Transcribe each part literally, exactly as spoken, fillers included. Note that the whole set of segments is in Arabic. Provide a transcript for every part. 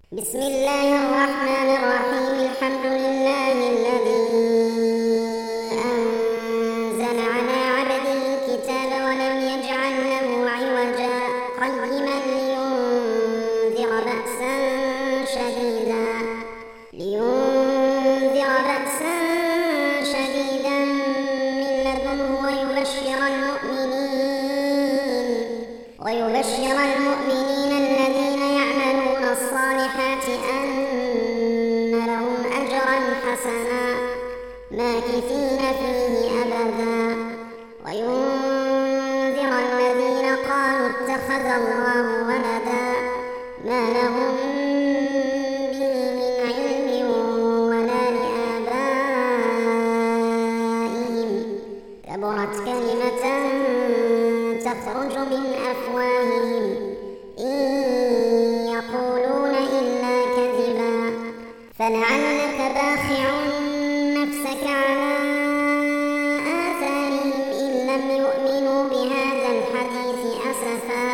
بسم الله الرحمن الرحيم. الحمد لله الذي أنزل على عبده الكتاب ولم يجعل له عوجا قيما لينذر بأسا شديدا لينذر بأسا شديدا من لدنه ويبشر المؤمنين ويبشر المؤمنين الذين يعملون الصالحات أن لهم أجرا حسنا ماكثين فيه أبدا وينذر الذين قالوا اتخذ الله ولدا ما لهم به من علم ولا لآبائهم كبرت كلمة تخرج من أفواههم إن يقولون إلا كذبا فلعلك باخع نفسك على آثارهم إن لم يؤمنوا بهذا الحديث أسفا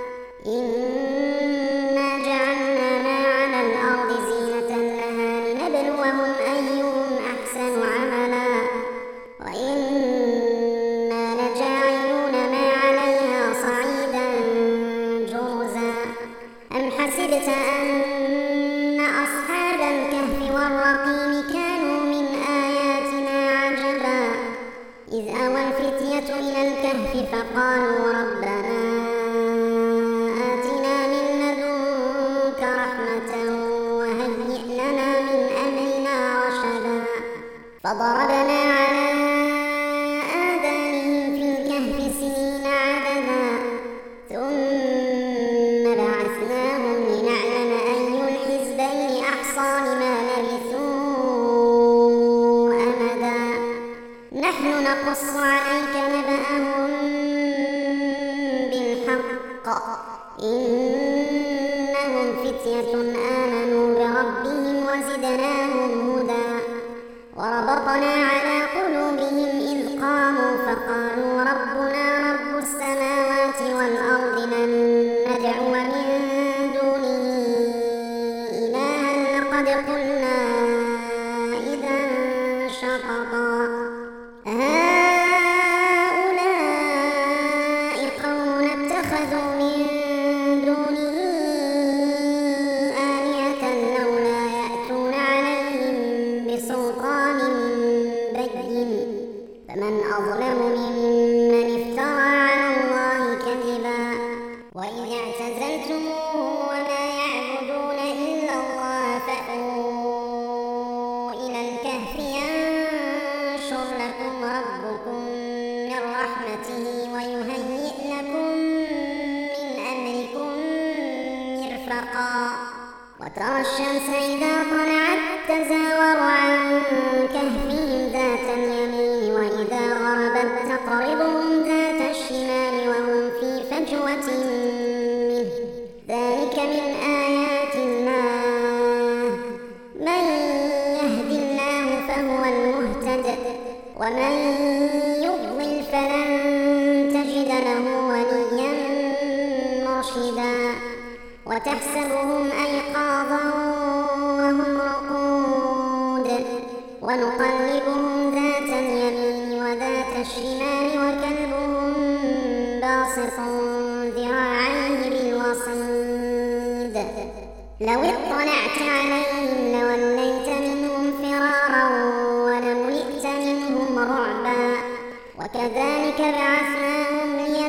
إنا جعلنا ما على الأرض زينة لها لنبلوهم أيهم أحسن عملا وإنا لجاعلون ما عليها صعيدا جرزا أم حسبت أن أصحاب الكهف والرقيم كانوا من آياتنا عجبا إذ أوى الفتية إلى الكهف فقالوا ربنا آتنا من لدنك رحمة وهيئ لنا من أمرنا رشدا فضربنا على آذانهم في الكهف سنين عددا ثم بعثناهم لنعلم أي الحزبين أحصى لما لبثوا أمدا نحن نقص عليك نبأهم بالحق إنهم فتية آمنوا بربهم وزدناهم هدى وربطنا على قلوبهم إذ قاموا فقالوا ربنا رب السماوات والأرض لن ندعو من دونه إلها لقد قلنا إذا شططا هؤلاء قوم اتخذوا من دونه آلهة لولا يأتون عليهم بسلطان بين فمن أظلم ممن افترى على الله كذبا وإذ اعتزلتموه وما يعبدون إلا الله فأووا إلى الكهف ينشر لكم ربكم من رحمته ويهيئ لكم من أمركم مرفقا وترى الشمس إذا طلعت تزاور عن كهفهم ذات اليمين وإذا غربت تقرضهم ذات الشمال وهم في فجوة منه ذلك من آيات الله من يهد الله فهو المهتد ومن يضلل فلن تجد له وليا مرشدا وتحسبهم أيقاظا وهم رقود ونقلبهم ذات اليمين وذات الشمال وكلبهم باسط ذراعيه بالوصيد لو اطلعت عليهم لوليت منهم فرارا ولملئت منهم رعبا وكذلك بعثناهم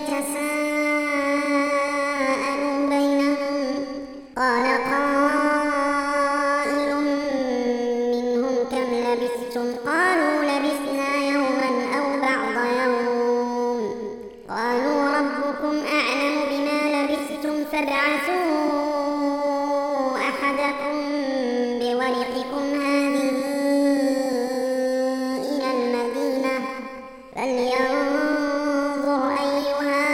ليتساءلوا بينهم قال قائل منهم كم لبثتم قالوا لبثنا يوما أو بعض يوم قالوا ربكم أعلم بما لبثتم فابعثوا أحدكم بورقكم هذه إلى المدينة فلينظر أيها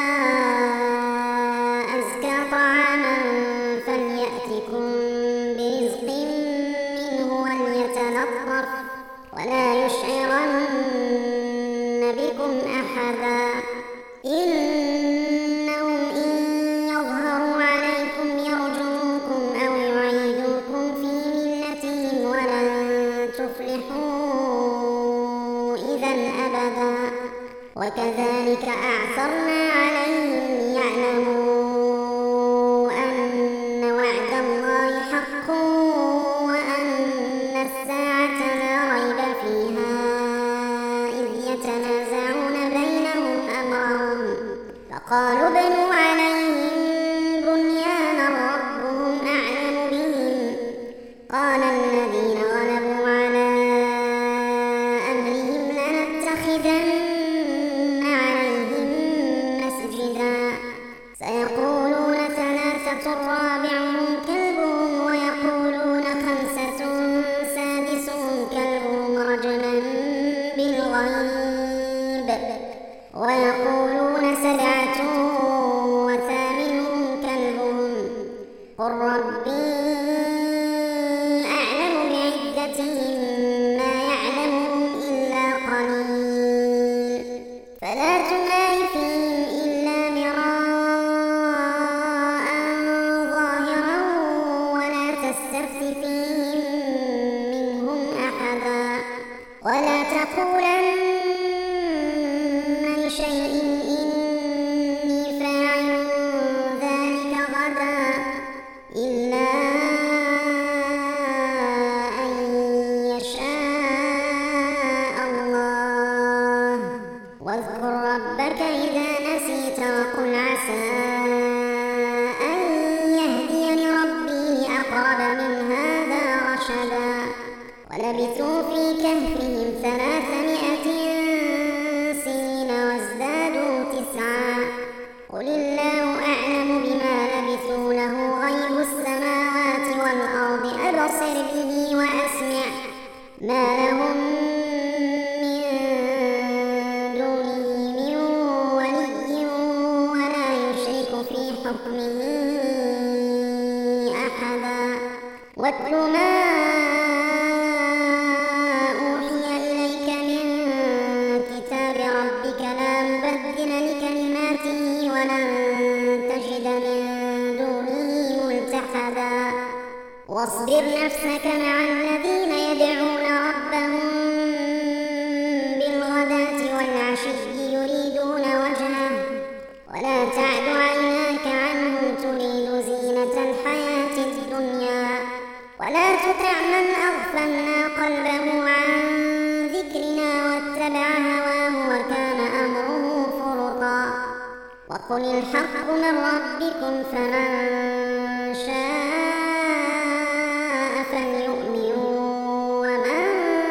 أزكى طعاما فليأتكم برزق منه وليتلطف ولا يشعرن بكم أحدا إنهم إن يظهروا عليكم يرجموكم أو يعيدوكم وكذلك أعثرنا عليهم ليعلموا أن وعد الله حق وأن الساعة لا ريب فيها إذ يتنازعون بينهم أمرهم فقالوا ابنوا عليهم بنيانا ربهم أعلم بهم قال الذين غلبوا على أمرهم لنتخذن عليهم مسجدا سيقولون ثلاثة رابعهم كلبهم ويقولون خمسة سادسهم كلبهم رجما بالغيب ويقولون سبعة وثامنهم كلبهم قل ربي أعلم بعدتهم ما يعلمهم إلا قليل فلا تمار فيهم إلا مراء ظاهرا ولا تستفت فيهم منهم أحدا ولا تقولن لشيء إني فاعل ذلك غدا إلا أن يشاء الله واذكر ربك إذا نسيت وقل عسى أن يهديني ربي لأقرب من هذا رشدا ولبثوا في كهفهم ثلاثمائة سنين وازدادوا تسعا قل الله أعلم بما لبثوا له غيب السماوات والأرض أبصر به وأسمع ما لهم من دونه من ولي ولا يشرك في حكمه أحدا واتل ما أوحي إليك من كتاب ربك لا مبدل لكلماته ولن تجد من دونه ملتحدا واصبر نفسك مع الذين يدعون ربهم بالغداة والعشي يريدون وجهه ولا تعد عيناك عنهم تريد زينة الحياة الدنيا ولا تطع من أغفلنا قلبه عن ذكرنا واتبع هواه وكان أمره فرطا وقل الحق من ربكم فمن شاء فليؤمن ومن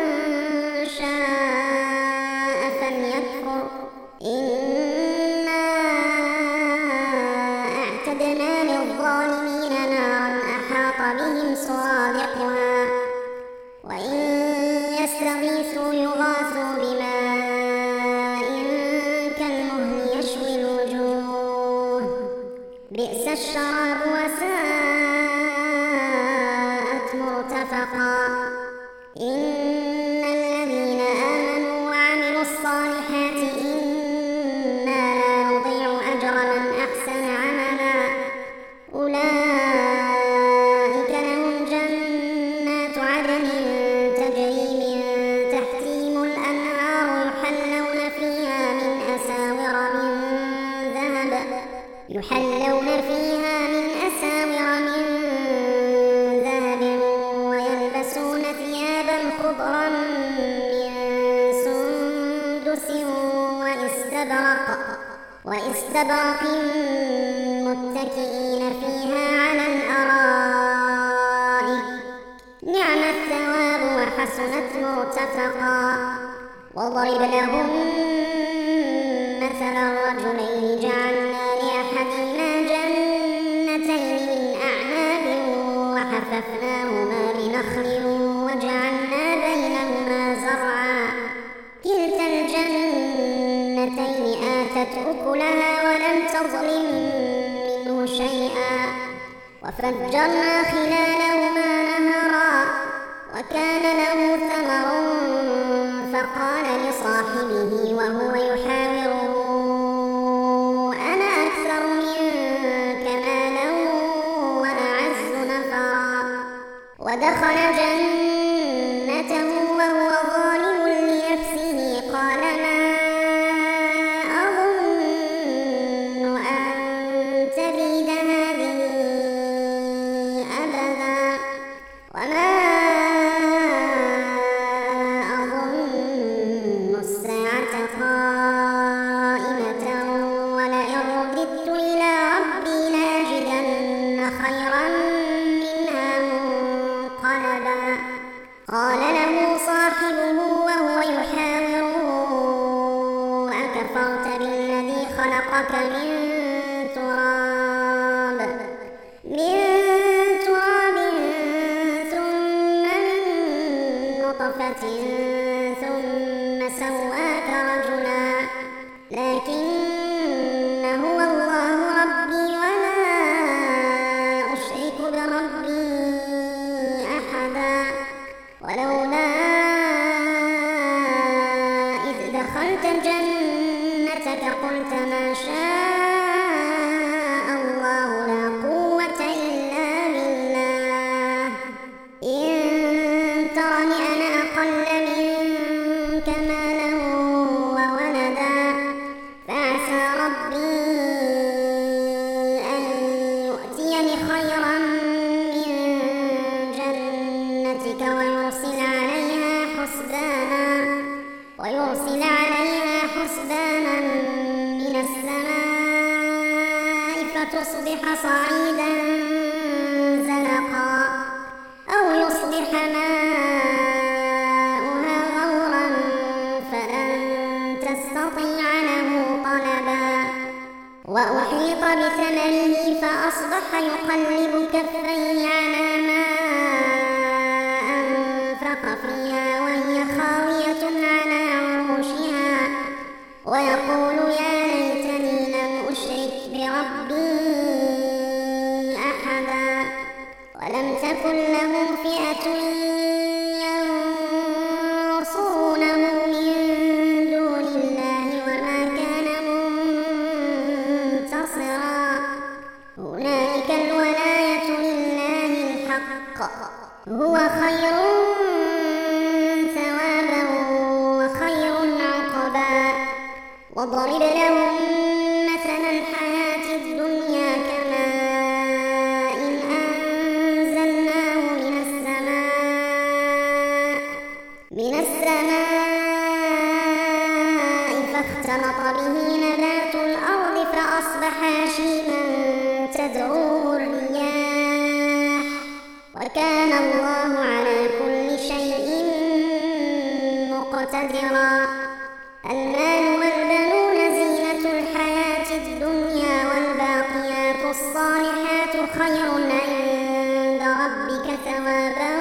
شاء فليكفر إنا أعتدنا للظالمين نارا أحاط بهم سرادقها وإن يستغيثوا يغاثوا بماء كالمهل يشوي الوجوه بئس الشراب وساءت مرتفقا إن الذين آمنوا وعملوا الصالحات إنا لا نضيع أجر من أحسن عملا أولئك لهم جنات عدن تجري من تحتهم الأنهار يحلون فيها من أساور من ذهب يحلون فيها من أساور من ذهب ويلبسون ثيابا خضرا من سندس واستبرق واستبرق متكئين فيها على الأرائك نعم الثواب وحسنت مرتفقا وضرب لهم مثلا رجلين جعلنا لأحدهما جنتين من أعناب وحففناهما بنخل وجعلنا بينهما زرعا كلتا الجنتين آتت أكلها ولم تظلم منه شيئا وفجرنا خلالهما نهرا وكان له ثمر فقال لصاحبه وهو يحاوره أنا أكثر منك مالا وأعز نفرا ودخل جنته وهو ظالم لنفسه قال ما خلقك من تراب من تراب ثم من نطفة ثم سواك رجلا لكن هو الله ربي ولا أشرك بربي أحدا ولولا إذ دخلت جنتك قلت ما شاء الله لا قوة إلا بالله إن ترني أنا أقل منك مالا وولدا فعسى ربي أن يؤتيني خيرا من جنتك ويرسل عليها حسبانا ويرسل عليها حسبانا من السماء فتصبح صعيدا زلقا أو يصبح ماؤها غورا فلن تستطيع له طلبا وأحيط بثمره فأصبح يقلب كفيه على ما أنفق فيها وهي خاوية على عروشها ويقول يا ليتني لم أشرك بربي أحدا ولم تكن له فئة ينصرونه من دون الله وما كان منتصرا هنالك الولاية لله الحق هو خير ثوابا وخير عقبا واضرب لهم مثل الحياة الدنيا كماء أنزلناه من السماء من السماء فاختلط به نبات الأرض فأصبح هشيما تدعوه الرياح وكان الله على كل شيء مقتدرا المال والبنون زينة الحياة الدنيا والباقيات الصالحات خير عند ربك ثوابا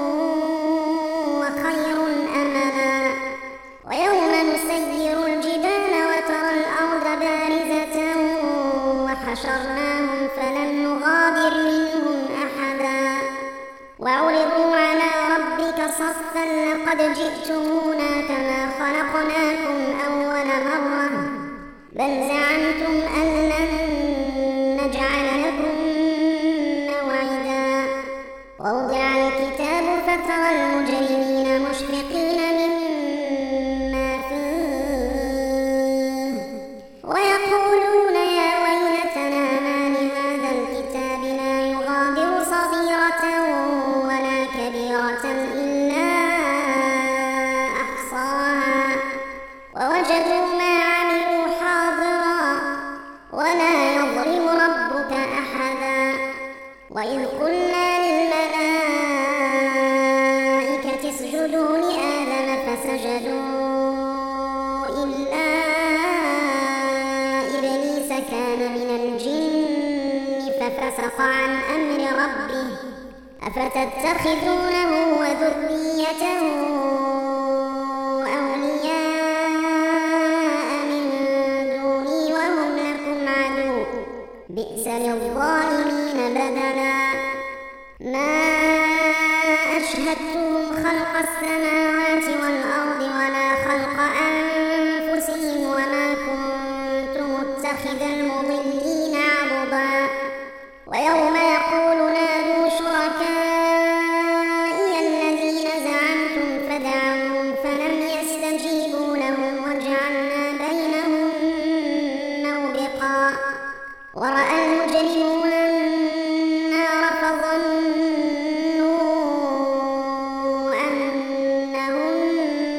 وخير أملا ويوم نسير الجبال وترى الأرض بارزة وحشرناهم فلم نغادر منهم أحدا وعرضوا على ربك صفا لقد جئتمونا كما خلقناكم أول مرة بل زعمتم أن لن نجعل لكم موعدا ووضع الكتاب فترى المجرمين مشفقين مما فيه ويقولون يا ويلتنا ما لهذا الكتاب لا يغادر صغيرة ولا كبيرة إلا أحصاها ووجدوا ما عملوا حاضرا ولا يظلم ربك أحدا وإذ قلنا للملائكة اسجدوا لآدم فسجدوا إلا إبليس كان من الجن ففسق عن أمر ربه أفتتخذونه وذريته أولياء من دوني وهم لكم عدو بئس للظالمين بدلا ما أشهدتهم خلق السماوات والأرض ولا خلق أنفسهم وما كنت متخذ المضلين عضدا ويوم يقول نادوا شركائي الذين زعمتم فدعوهم فلم يستجيبوا لهم وجعلنا بينهم موبقا ورأى المجرمون النار فظنوا أنهم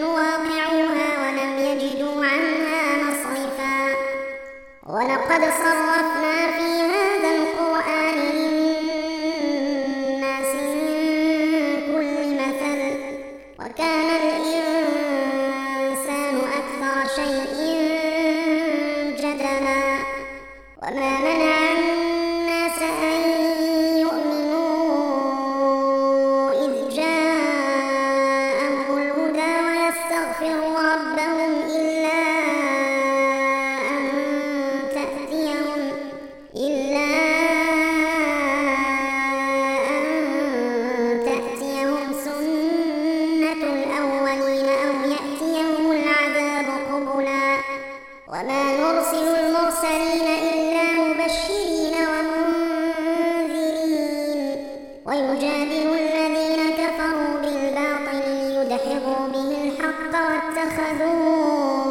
ويجادل الذين كفروا بالباطل ليدحضوا به الحق واتخذوا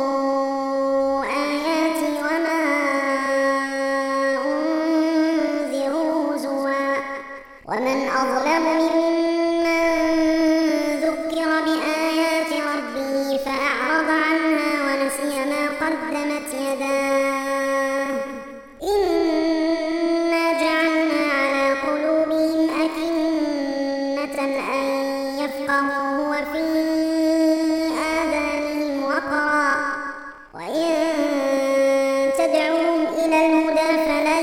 آياتي وما أنذروا هزوا ومن أظلم ممن ذكر بآيات ربه فأعرض عنها ونسي ما قدمت يداه إنا جعلنا على قلوبهم أكنة أن يفقهوا وفي آذانهم وقرا وإن تدعوهم إلى الهدى فلن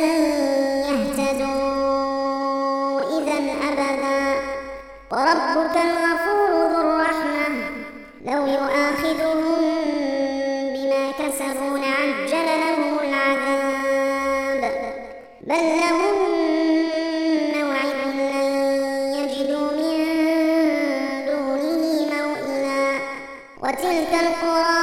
يهتدوا إذا أبدا وربك الغفور ذو الرحمة لو يؤاخذهم بما كسبوا لعجل لهم العذاب بل لهم موعد لن يجدوا من دونه موئلا وتلك القرى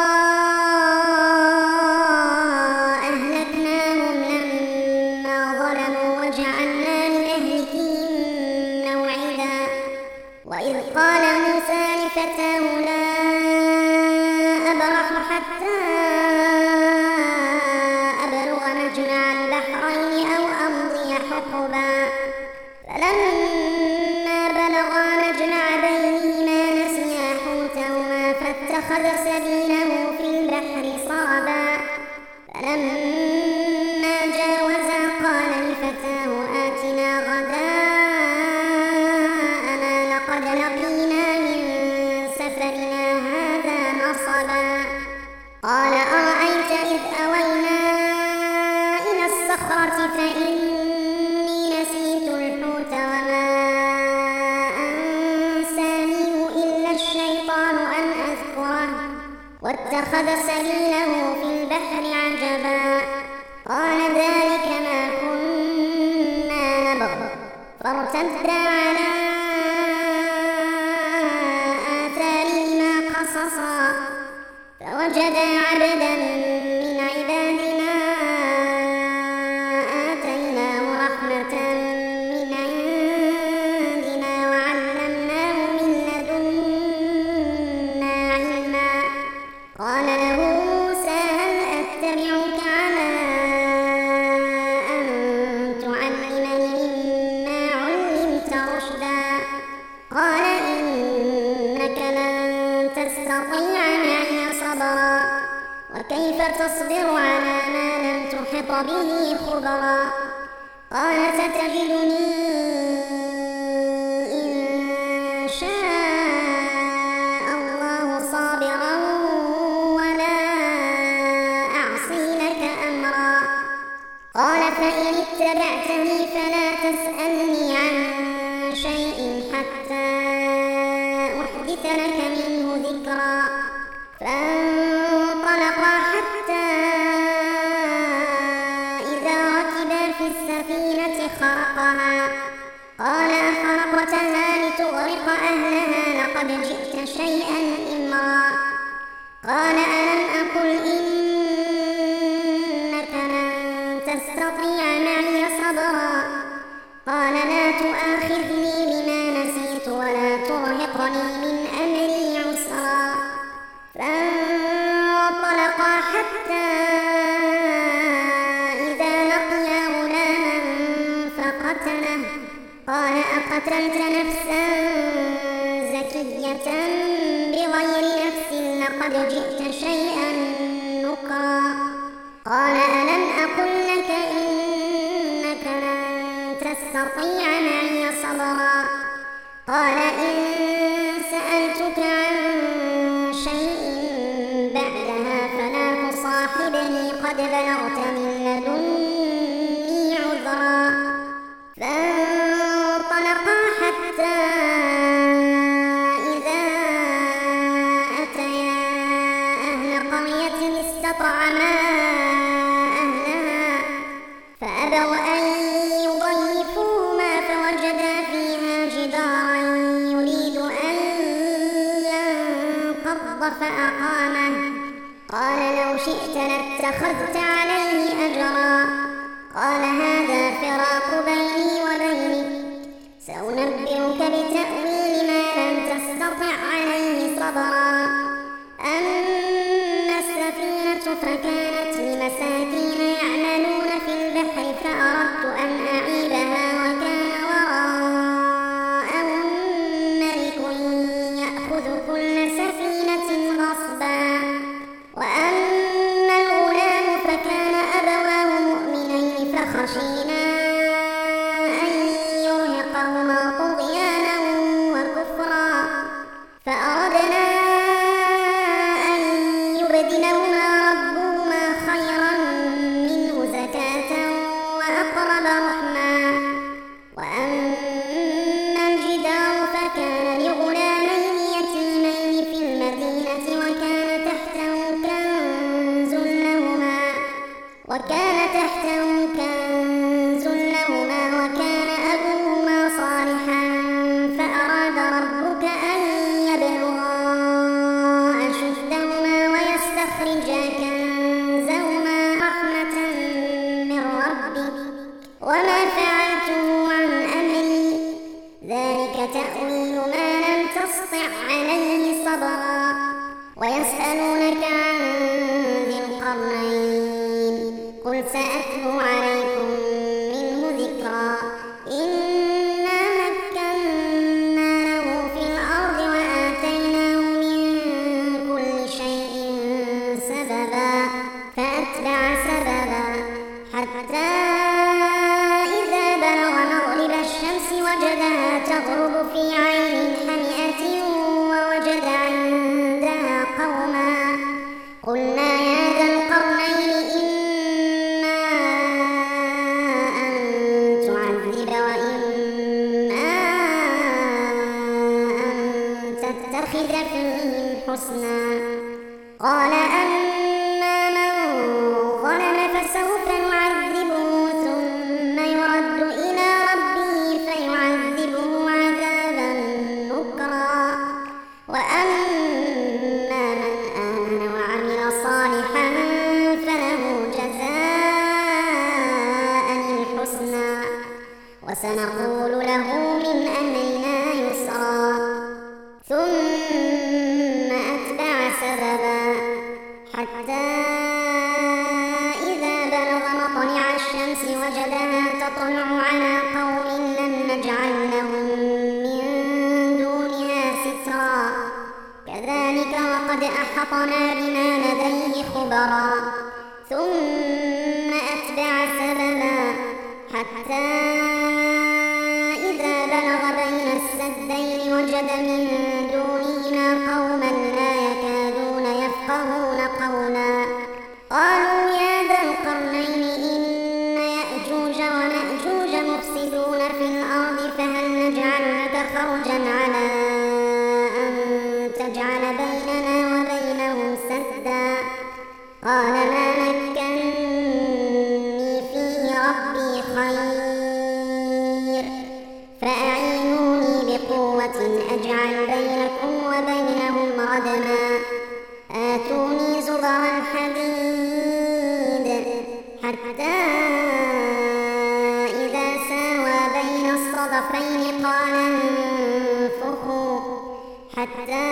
أهلكناهم لما ظلموا وجعلنا لأهلكهم موعدا وإذ قال موسى لفتاه لا أبرح حتى أبلغ مجمع البحرين أو أمضي حقبا فلما بلغا مجمع بينهما نسيا حوتهما فاتخذ سبيله في البحر صعبا فلما جاوزا قال لفتاه آتنا غداءنا لقد لقينا من سفرنا هذا نصبا قال أرأيت إذ أوينا إلى الصخرة فإني نسيت الحوت وما أنسانيه إلا الشيطان أن أذكره واتخذ سبيله في البحر عجبا قال ذلك ما كنا نبغ فارتدا على آثارهما قصصا فوجدا عبدا من عبادنا آتيناه رحمة من عندنا وعلمناه من لدنا علما قال له موسى هل أتبعك على أن تعلمني مما علمت رشدا قال إنك لن تستطيع معي صبرا وكيف تصبر على ما لم تحط به خبرا قال ستجدني إن شاء الله صابرا ولا أعصي لك أمرا قال فإن اتبعتني فلا تسألني عن شيء حتى أحدث لك منه ذكرا فانطلقا حتى إذا ركبا في السفينة خرقها قال أخرقتها لتغرق أهلها لقد جئت شيئا إمرا قال ألم أقل إنك لن تستطيع معي صبرا قال لا تؤاخذني بما نسيت ولا ترهقني من أمري عسرا فانطلقا حتى إذا لقيا غلاما فقتله قال أقتلت نفسا زكية بغير نفس لقد جئت شيئا نكرا قال ألم أقل لك إنك لن تستطيع معي صبرا قال إن سألتك عن شيء بعدها فلا تصاحبني قد بلغت من لدني عذرا فانطلقا حتى إذا أتيا أهل قرية استطعما أهلها فأبوا أن يضيفوهما فوجدا فيها جدارا يريد أن ينقض فأقامه قال لو شئت لاتخذت عليه أجرا قال هذا فراق بيني وبينك سأنبئك ينبئك بتأويل ما لم تستطع عليه صبرا أما السفينة فكانت لمساكين يعملون في البحر فأردت أن أعيبها وكان وراءهم ملك يأخذ كل سفينة غصبا وأما الغلام فكان أبواه مؤمنين فخشينا أن يرهقهما طغيانا وكفرا فأردنا أن يبدلهما ربهما خيرا منه زكاة وأقرب رحما وأما الجدار فكان لغلامين يتيمين في المدينة وكان تحته كنز لهما وكان تحته كنز لهما وكان أبوهما صالحا فأراد ربك أن يبلغا أشدهما ويستخرجا كنزهما رحمة من ربك وما فعلته عن أمري ذلك تأويل ما لم تسطع عليه صبرا ويسألونك عن ذي القرنين قل سأتلو عليكم منه ذكرا إنا مكنا له في الأرض وآتيناه من كل شيء سببا فأتبع سببا حتى إذا بلغ مغرب الشمس وجدها تغرب في عين حمئة ووجد عندها قوما قلنا يا ذا القرنين إما أن تعذب وإما أن تتخذ فيهم حسنا قال أما من ظلم فسوف نعذبه ثم يرد إلى ربه فيعذبه عذابا نكرا وأما من آمن وعمل صالحا فله جزاء الحسنى وسنقول له من أمرنا يسرا ثم أتبع سببا حتى إذا بلغ مطلع الشمس وجدها تطلع على قوم لم نجعل لهم من دونها سترا كذلك وقد أحطنا بما لديه خبرا ثم أتبع سببا حتى إذا بلغ بين السدين وجد من دونهما قوما لا يكادون يفقهون قولا قالوا يا ذا القرنين إن يأجوج ومأجوج مفسدون في الأرض فهل نجعل لك خرجا على أن تجعل بيننا وبينهم سدا قال ما مكنني فيه ربي خير فأعينوني بقوة أجعل بينكم وبينهم ردما آتوني زبر الحديد حتى إذا ساوى بين الصدفين قال انفخوا حتى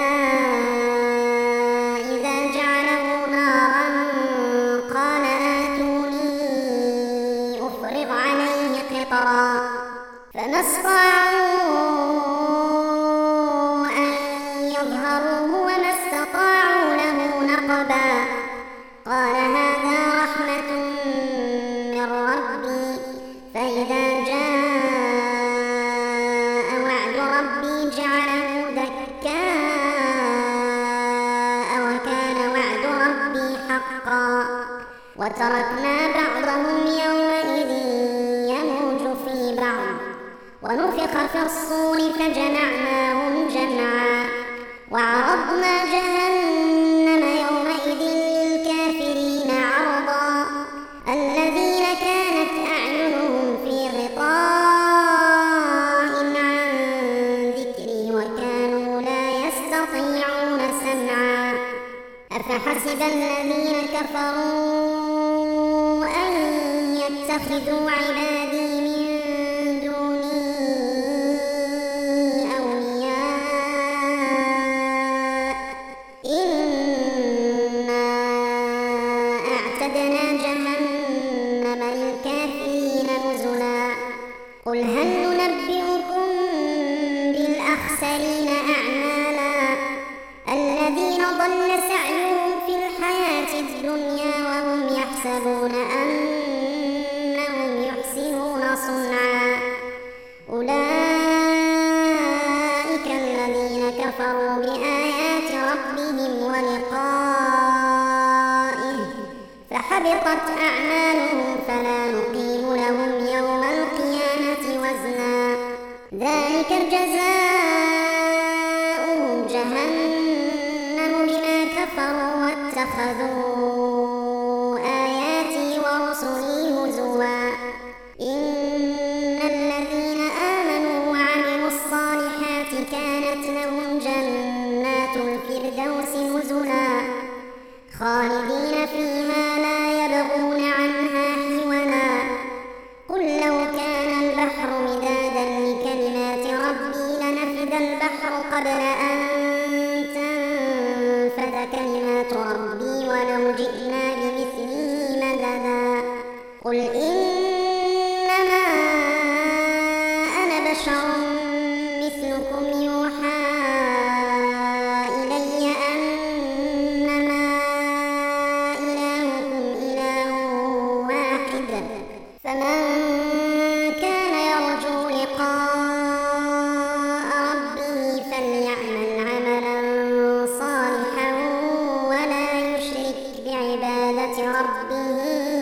إذا جعله نارا قال آتوني أفرغ عليه قطرا فما استطاعوا أن يظهروه وما استطاعوا له نقبا قال هذا رحمة من ربي فإذا جاء وعد ربي جعله دكاء وكان وعد ربي حقا وتركنا بعضهم يومئذ يموج في بعض ونفخ في الصور فجمعناهم جمعا وعرضنا جهنم يومئذ للكافرين عرضا الذين كانت أعينهم في غطاء عن ذكري وكانوا لا يستطيعون سمعا أفحسب الذين كفروا أن يتخذوا عبادي من دوني الأخسرين أعمالا الذين ضل سعيهم في الحياة الدنيا وهم يحسبون أنهم يحسنون صنعا أولئك الذين كفروا بآيات ربهم ولقائه فحبطت أعمالهم فلا نقيم لهم يوم القيامة وزنا ذلك جزاؤهم جهنم بما كفروا واتخذوا آياتي ورسلي هزوا إن الذين آمنوا وعملوا الصالحات كانت لهم جنات الفردوس نزلا خالدين فيها لا يبغون عنها حولا قل لو كان البحر مدادا لكلمات ربي لنفد البحر قبل أن تنفد كلمات ربي ولو جئنا بمثله مددا قل إنما أنا بشر مثلكم يوحى إلي أنما إلهكم إله واحد فمن كان يرجو لقاء ربه فليعمل عملا صالحا ولا يشرك بعبادة ربه